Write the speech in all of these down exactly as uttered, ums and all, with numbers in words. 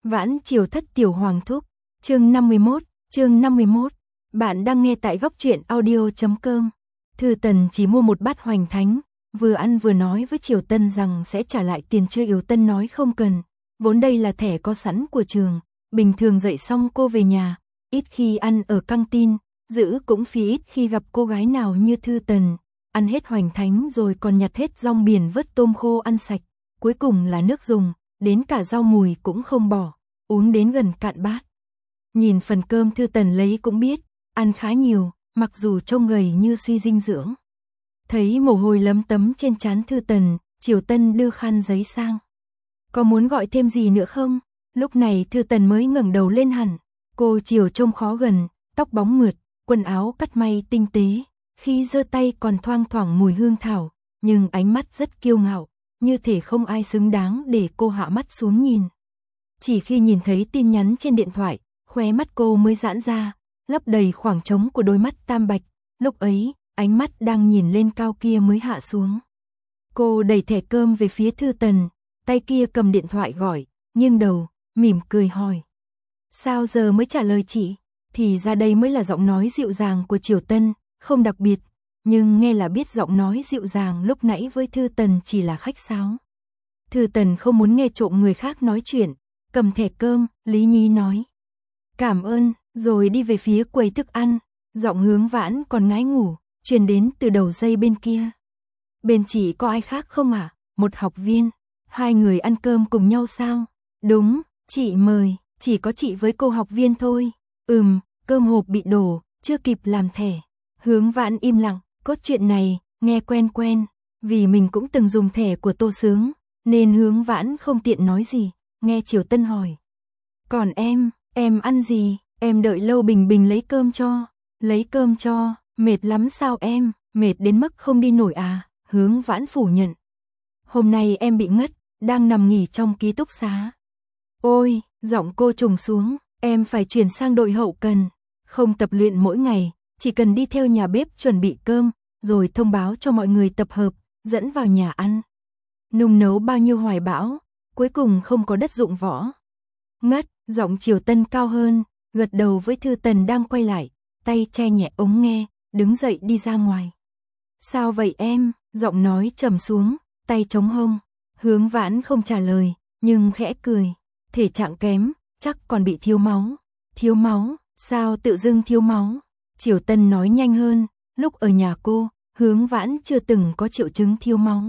Vãn Triều Thất Tiểu Hoàng Thúc, chương năm mươi mốt, chương năm mươi mốt. Bạn đang nghe tại góc truyện audio chấm com. Thư Tần chỉ mua một bát hoành thánh, vừa ăn vừa nói với Triều Tân rằng sẽ trả lại tiền chơi Yếu Tân nói không cần, vốn đây là thẻ có sẵn của trường, bình thường dậy xong cô về nhà, ít khi ăn ở căng tin, giữ cũng phí ít khi gặp cô gái nào như Thư Tần, ăn hết hoành thánh rồi còn nhặt hết rong biển vớt tôm khô ăn sạch, cuối cùng là nước dùng, đến cả rau mùi cũng không bỏ, uống đến gần cạn bát. Nhìn phần cơm Thư Tần lấy cũng biết, ăn khá nhiều, mặc dù trông gầy như suy dinh dưỡng. Thấy mồ hôi lấm tấm trên trán Thư Tần, Triều Tân đưa khăn giấy sang. Có muốn gọi thêm gì nữa không? Lúc này Thư Tần mới ngẩng đầu lên hẳn. Cô Triều trông khó gần, tóc bóng mượt, quần áo cắt may tinh tế, khi giơ tay còn thoang thoảng mùi hương thảo, nhưng ánh mắt rất kiêu ngạo, như thể không ai xứng đáng để cô hạ mắt xuống nhìn. Chỉ khi nhìn thấy tin nhắn trên điện thoại, khóe mắt cô mới giãn ra, lấp đầy khoảng trống của đôi mắt tam bạch, lúc ấy, ánh mắt đang nhìn lên cao kia mới hạ xuống. Cô đẩy thẻ cơm về phía Thư Tần, tay kia cầm điện thoại gọi, nghiêng đầu, mỉm cười hỏi. Sao giờ mới trả lời chị? Thì ra đây mới là giọng nói dịu dàng của Triều Tân, không đặc biệt, nhưng nghe là biết giọng nói dịu dàng lúc nãy với Thư Tần chỉ là khách sáo. Thư Tần không muốn nghe trộm người khác nói chuyện, cầm thẻ cơm, lý nhí nói. Cảm ơn, rồi đi về phía quầy thức ăn, giọng Hướng Vãn còn ngái ngủ, truyền đến từ đầu dây bên kia. Bên chị có ai khác không ạ? À? Một học viên, hai người ăn cơm cùng nhau sao? Đúng, chị mời, chỉ có chị với cô học viên thôi. Ừm, cơm hộp bị đổ, chưa kịp làm thẻ. Hướng Vãn im lặng, cốt truyện này, nghe quen quen, vì mình cũng từng dùng thẻ của Tô Sướng, nên Hướng Vãn không tiện nói gì, nghe Triều Tân hỏi. Còn em, em ăn gì? Em đợi lâu Bình Bình lấy cơm cho. Lấy cơm cho, mệt lắm sao em, mệt đến mức không đi nổi à? Hướng Vãn phủ nhận. Hôm nay em bị ngất, đang nằm nghỉ trong ký túc xá. Ôi, giọng cô trùng xuống, em phải chuyển sang đội hậu cần, không tập luyện mỗi ngày, chỉ cần đi theo nhà bếp chuẩn bị cơm, rồi thông báo cho mọi người tập hợp, dẫn vào nhà ăn. Nung nấu bao nhiêu hoài bão, cuối cùng không có đất dụng võ. Ngất, giọng Triều Tân cao hơn, gật đầu với Thư Tần đang quay lại, tay che nhẹ ống nghe, đứng dậy đi ra ngoài. Sao vậy em? Giọng nói trầm xuống, tay chống hông. Hướng Vãn không trả lời, nhưng khẽ cười. Thể trạng kém, chắc còn bị thiếu máu. Thiếu máu? Sao tự dưng thiếu máu? Triều Tân nói nhanh hơn, lúc ở nhà cô, Hướng Vãn chưa từng có triệu chứng thiếu máu.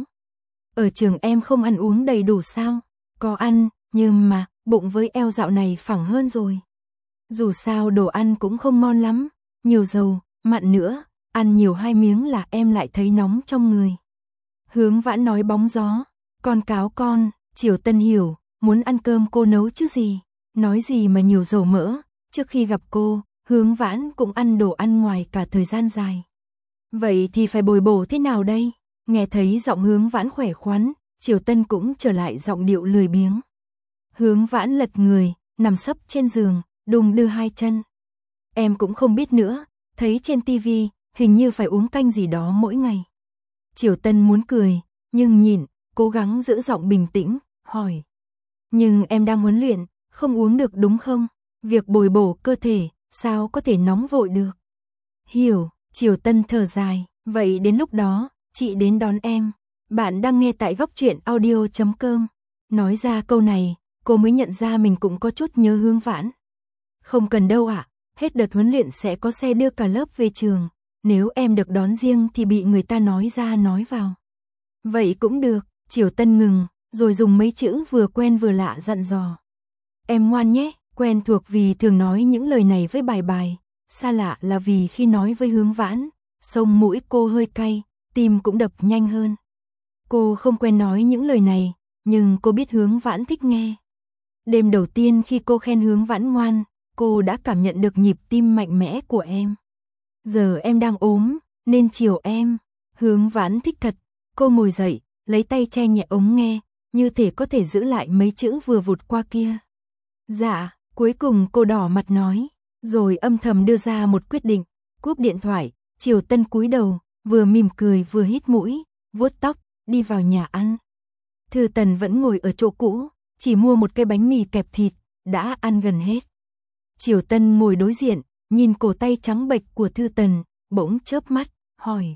Ở trường em không ăn uống đầy đủ sao? Có ăn, nhưng mà, bụng với eo dạo này phẳng hơn rồi. Dù sao đồ ăn cũng không ngon lắm, nhiều dầu, mặn nữa, ăn nhiều hai miếng là em lại thấy nóng trong người. Hướng Vãn nói bóng gió, con cáo con, Triều Tân hiểu, muốn ăn cơm cô nấu chứ gì, nói gì mà nhiều dầu mỡ, trước khi gặp cô, Hướng Vãn cũng ăn đồ ăn ngoài cả thời gian dài. Vậy thì phải bồi bổ thế nào đây? Nghe thấy giọng Hướng Vãn khỏe khoắn, Triều Tân cũng trở lại giọng điệu lười biếng. Hướng Vãn lật người, nằm sấp trên giường, đùng đưa hai chân. Em cũng không biết nữa, thấy trên tivi, hình như phải uống canh gì đó mỗi ngày. Triều Tân muốn cười, nhưng nhìn, cố gắng giữ giọng bình tĩnh, hỏi. Nhưng em đang huấn luyện, không uống được đúng không? Việc bồi bổ cơ thể, sao có thể nóng vội được? Hiểu, Triều Tân thở dài, vậy đến lúc đó, chị đến đón em. Bạn đang nghe tại góc truyện audio chấm com. Nói ra câu này, cô mới nhận ra mình cũng có chút nhớ Hướng Vãn. Không cần đâu ạ, à, hết đợt huấn luyện sẽ có xe đưa cả lớp về trường, nếu em được đón riêng thì bị người ta nói ra nói vào. Vậy cũng được, Triều Tân ngừng, rồi dùng mấy chữ vừa quen vừa lạ dặn dò. Em ngoan nhé, quen thuộc vì thường nói những lời này với Bài Bài, xa lạ là vì khi nói với Hướng Vãn, sống mũi cô hơi cay, tim cũng đập nhanh hơn. Cô không quen nói những lời này, nhưng cô biết Hướng Vãn thích nghe. Đêm đầu tiên khi cô khen Hướng Vãn ngoan, cô đã cảm nhận được nhịp tim mạnh mẽ của em. Giờ em đang ốm, nên chiều em. Hướng Vãn thích thật, cô ngồi dậy, lấy tay che nhẹ ống nghe, như thể có thể giữ lại mấy chữ vừa vụt qua kia. Dạ, cuối cùng cô đỏ mặt nói, rồi âm thầm đưa ra một quyết định, cúp điện thoại, Triều Tân cúi đầu, vừa mỉm cười vừa hít mũi, vuốt tóc, đi vào nhà ăn. Thư Tần vẫn ngồi ở chỗ cũ, chỉ mua một cái bánh mì kẹp thịt, đã ăn gần hết. Triều Tân ngồi đối diện, nhìn cổ tay trắng bệch của Thư Tần, bỗng chớp mắt, hỏi.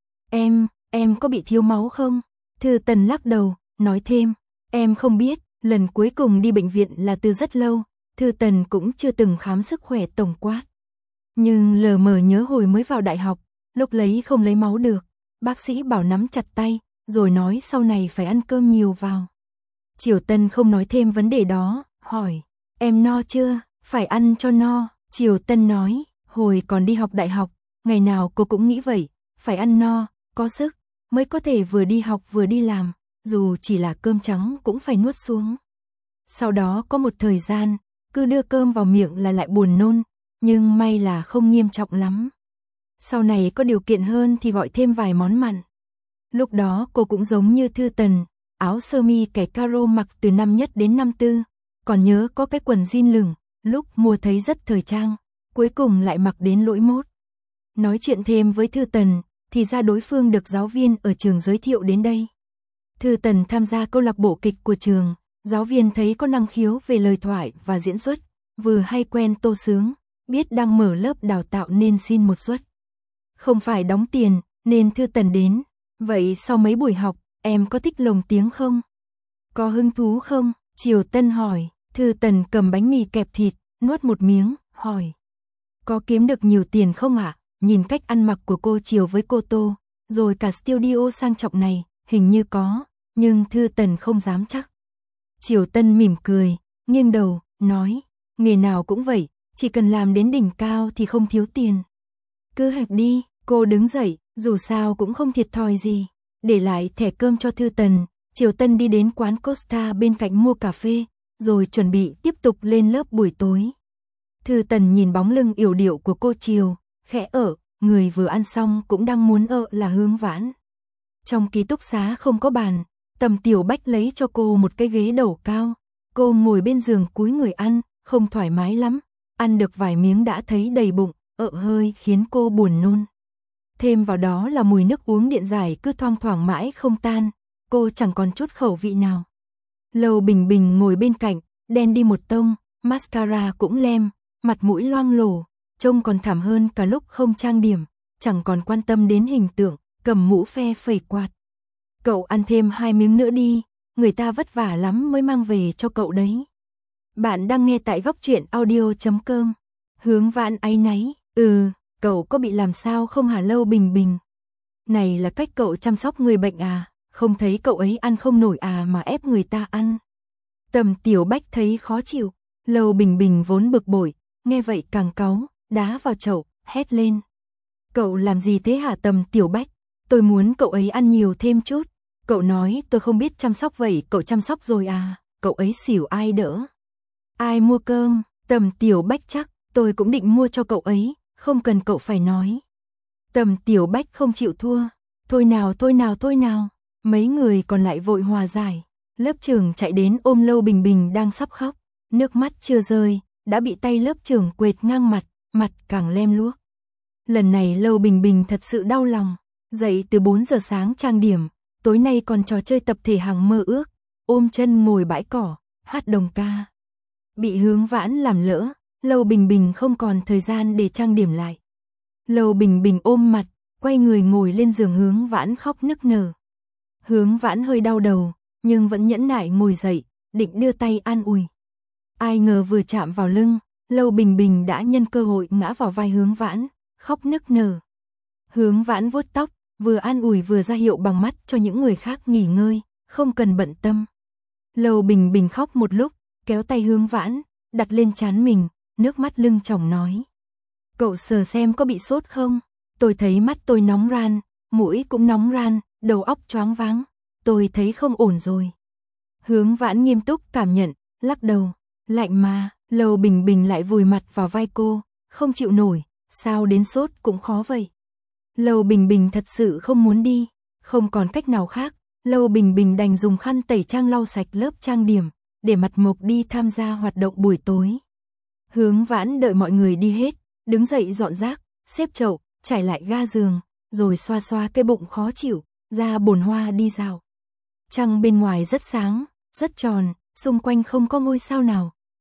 Em, em có bị thiếu máu không? Thư Tần lắc đầu, nói thêm. Em không biết, lần cuối cùng đi bệnh viện là từ rất lâu, Thư Tần cũng chưa từng khám sức khỏe tổng quát. Nhưng lờ mờ nhớ hồi mới vào đại học, lúc lấy không lấy máu được, bác sĩ bảo nắm chặt tay, rồi nói sau này phải ăn cơm nhiều vào. Triều Tân không nói thêm vấn đề đó, hỏi. Em no chưa? Phải ăn cho no. Triều Tân nói, hồi còn đi học đại học, ngày nào cô cũng nghĩ vậy, phải ăn no, có sức, mới có thể vừa đi học vừa đi làm, dù chỉ là cơm trắng cũng phải nuốt xuống. Sau đó có một thời gian, cứ đưa cơm vào miệng là lại buồn nôn, nhưng may là không nghiêm trọng lắm. Sau này có điều kiện hơn thì gọi thêm vài món mặn. Lúc đó cô cũng giống như Thư Tần, áo sơ mi kẻ caro mặc từ năm nhất đến năm tư, còn nhớ có cái quần jean lửng, lúc mua thấy rất thời trang, cuối cùng lại mặc đến lỗi mốt. Nói chuyện thêm với Thư Tần, thì ra đối phương được giáo viên ở trường giới thiệu đến đây. Thư Tần tham gia câu lạc bộ kịch của trường, giáo viên thấy có năng khiếu về lời thoại và diễn xuất, vừa hay quen Tô Sướng, biết đang mở lớp đào tạo nên xin một suất. Không phải đóng tiền, nên Thư Tần đến. Vậy sau mấy buổi học, em có thích lồng tiếng không? Có hứng thú không? Triều Tân hỏi. Thư Tần cầm bánh mì kẹp thịt, nuốt một miếng, hỏi. Có kiếm được nhiều tiền không ạ? À? Nhìn cách ăn mặc của cô Triều với cô Tô, rồi cả studio sang trọng này, hình như có, nhưng Thư Tần không dám chắc. Triều Tân mỉm cười, nghiêng đầu, nói. Nghề nào cũng vậy, chỉ cần làm đến đỉnh cao thì không thiếu tiền. Cứ học đi. Cô đứng dậy, dù sao cũng không thiệt thòi gì. Để lại thẻ cơm cho Thư Tần, Triều Tân đi đến quán Costa bên cạnh mua cà phê, rồi chuẩn bị tiếp tục lên lớp buổi tối. Thư Tần nhìn bóng lưng yểu điệu của cô Triều, khẽ ở, người vừa ăn xong cũng đang muốn ở là Hướng Vãn. Trong ký túc xá không có bàn, Tầm Tiểu Bách lấy cho cô một cái ghế đầu cao. Cô ngồi bên giường cúi người ăn, không thoải mái lắm, ăn được vài miếng đã thấy đầy bụng, ợ hơi khiến cô buồn nôn. Thêm vào đó là mùi nước uống điện giải cứ thoang thoảng mãi không tan, cô chẳng còn chút khẩu vị nào. Lâu Bình Bình ngồi bên cạnh, đen đi một tông, mascara cũng lem, mặt mũi loang lổ, trông còn thảm hơn cả lúc không trang điểm, chẳng còn quan tâm đến hình tượng, cầm mũ phe phẩy quạt. Cậu ăn thêm hai miếng nữa đi, người ta vất vả lắm mới mang về cho cậu đấy. Bạn đang nghe tại góc truyện audio chấm com. Hướng Vãn áy náy, ừ, cậu có bị làm sao không hả Lâu Bình Bình? Này là cách cậu chăm sóc người bệnh à, không thấy cậu ấy ăn không nổi à mà ép người ta ăn. Tầm Tiểu Bách thấy khó chịu, Lâu Bình Bình vốn bực bội, nghe vậy càng cáu, đá vào chậu, hét lên. Cậu làm gì thế hả Tầm Tiểu Bách? Tôi muốn cậu ấy ăn nhiều thêm chút. Cậu nói tôi không biết chăm sóc vậy cậu chăm sóc rồi à, cậu ấy xỉu ai đỡ. Ai mua cơm? Tầm Tiểu Bách chắc, tôi cũng định mua cho cậu ấy, không cần cậu phải nói. Tầm Tiểu Bách không chịu thua. Thôi nào thôi nào thôi nào. Mấy người còn lại vội hòa giải. Lớp trưởng chạy đến ôm Lâu Bình Bình đang sắp khóc. Nước mắt chưa rơi, đã bị tay lớp trưởng quệt ngang mặt, mặt càng lem luốc. Lần này Lâu Bình Bình thật sự đau lòng. Dậy từ bốn giờ sáng trang điểm, tối nay còn trò chơi tập thể hàng mơ ước, ôm chân ngồi bãi cỏ, hát đồng ca. Bị Hướng Vãn làm lỡ, Lâu Bình Bình không còn thời gian để trang điểm lại. Lâu Bình Bình ôm mặt, quay người ngồi lên giường Hướng Vãn khóc nức nở. Hướng Vãn hơi đau đầu, nhưng vẫn nhẫn nại ngồi dậy, định đưa tay an ủi. Ai ngờ vừa chạm vào lưng, Lâu Bình Bình đã nhân cơ hội ngã vào vai Hướng Vãn, khóc nức nở. Hướng Vãn vuốt tóc, vừa an ủi vừa ra hiệu bằng mắt cho những người khác nghỉ ngơi, không cần bận tâm. Lâu Bình Bình khóc một lúc, kéo tay Hướng Vãn, đặt lên trán mình, nước mắt lưng tròng nói. Cậu sờ xem có bị sốt không? Tôi thấy mắt tôi nóng ran, mũi cũng nóng ran, đầu óc choáng váng. Tôi thấy không ổn rồi. Hướng Vãn nghiêm túc cảm nhận, lắc đầu. Lạnh mà, Lâu Bình Bình lại vùi mặt vào vai cô, không chịu nổi, sao đến sốt cũng khó vậy. Lâu Bình Bình thật sự không muốn đi, không còn cách nào khác, Lâu Bình Bình đành dùng khăn tẩy trang lau sạch lớp trang điểm, để mặt mộc đi tham gia hoạt động buổi tối. Hướng Vãn đợi mọi người đi hết, đứng dậy dọn rác, xếp chậu, trải lại ga giường, rồi xoa xoa cái bụng khó chịu, ra bồn hoa đi dạo. Trăng bên ngoài rất sáng, rất tròn, xung quanh không có ngôi sao nào,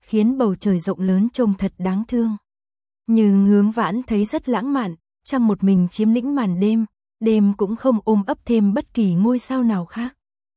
khiến bầu trời rộng lớn trông thật đáng thương. Nhưng Hướng Vãn thấy rất lãng mạn, trăng một mình chiếm lĩnh màn đêm, đêm cũng không ôm ấp thêm bất kỳ ngôi sao nào khác.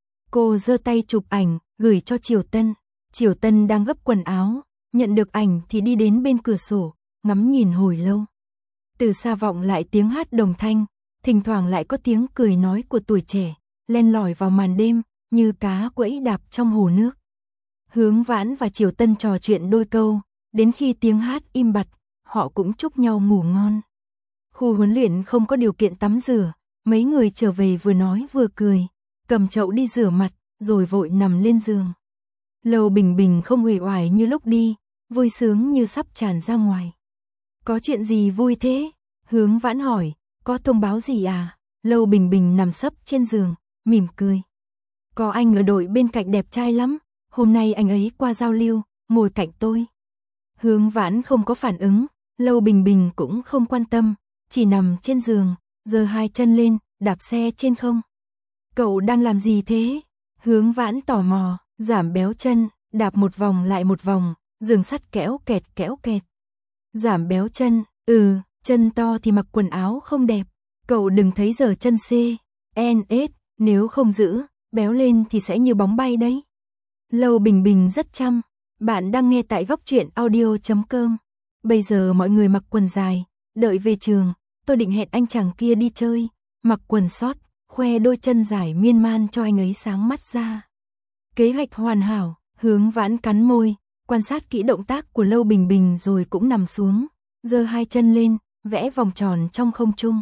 Cô giơ tay chụp ảnh, gửi cho Triều Tân. Triều Tân đang gấp quần áo, nhận được ảnh thì đi đến bên cửa sổ, ngắm nhìn hồi lâu. Từ xa vọng lại tiếng hát đồng thanh, thỉnh thoảng lại có tiếng cười nói của tuổi trẻ, len lỏi vào màn đêm, như cá quẫy đạp trong hồ nước. Hướng Vãn và Triều Tân trò chuyện đôi câu, đến khi tiếng hát im bặt, họ cũng chúc nhau ngủ ngon. Khu huấn luyện không có điều kiện tắm rửa, mấy người trở về vừa nói vừa cười, cầm chậu đi rửa mặt, rồi vội nằm lên giường. Lâu Bình Bình không uể oải như lúc đi, vui sướng như sắp tràn ra ngoài. Có chuyện gì vui thế? Hướng Vãn hỏi, có thông báo gì à? Lâu Bình Bình nằm sấp trên giường, mỉm cười. Có anh ở đội bên cạnh đẹp trai lắm, hôm nay anh ấy qua giao lưu, ngồi cạnh tôi. Hướng Vãn không có phản ứng, Lâu Bình Bình cũng không quan tâm, chỉ nằm trên giường, giơ hai chân lên, đạp xe trên không. Cậu đang làm gì thế? Hướng Vãn tò mò, giảm béo chân, đạp một vòng lại một vòng, giường sắt kéo kẹt kéo kẹt. Giảm béo chân, ừ, chân to thì mặc quần áo không đẹp. Cậu đừng thấy giờ chân C, N, S, nếu không giữ, béo lên thì sẽ như bóng bay đấy. Lâu Bình Bình rất chăm, bạn đang nghe tại góc truyện audio chấm com. Bây giờ mọi người mặc quần dài, đợi về trường, tôi định hẹn anh chàng kia đi chơi, mặc quần sót, khoe đôi chân dài miên man cho anh ấy sáng mắt ra. Kế hoạch hoàn hảo, Hướng Vãn cắn môi, quan sát kỹ động tác của Lâu Bình Bình rồi cũng nằm xuống, giơ hai chân lên, vẽ vòng tròn trong không trung.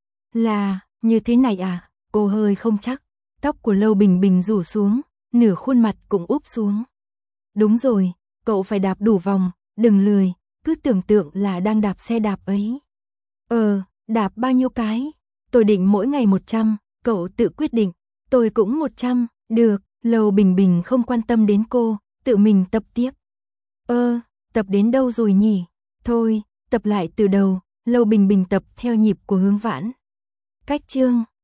Là, như thế này à? Cô hơi không chắc, tóc của Lâu Bình Bình rủ xuống, nửa khuôn mặt cũng úp xuống. Đúng rồi, cậu phải đạp đủ vòng, đừng lười, cứ tưởng tượng là đang đạp xe đạp ấy. Ờ, đạp bao nhiêu cái? Tôi định mỗi ngày một trăm, cậu tự quyết định. Tôi cũng một trăm, được. Lâu Bình Bình không quan tâm đến cô, tự mình tập tiếp. Ơ, tập đến đâu rồi nhỉ? Thôi, tập lại từ đầu. Lâu Bình Bình tập theo nhịp của Hướng Vãn. Cách chương